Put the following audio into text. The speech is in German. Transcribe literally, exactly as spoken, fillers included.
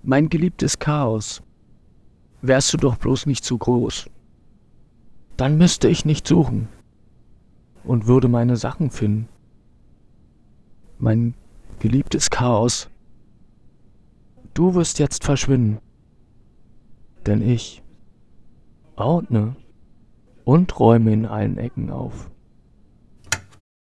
Mein geliebtes Chaos, wärst du doch bloß nicht zu groß. Dann müsste ich nicht suchen und würde meine Sachen finden. Mein geliebtes Chaos, du wirst jetzt verschwinden, denn ich ordne und räume in allen Ecken auf.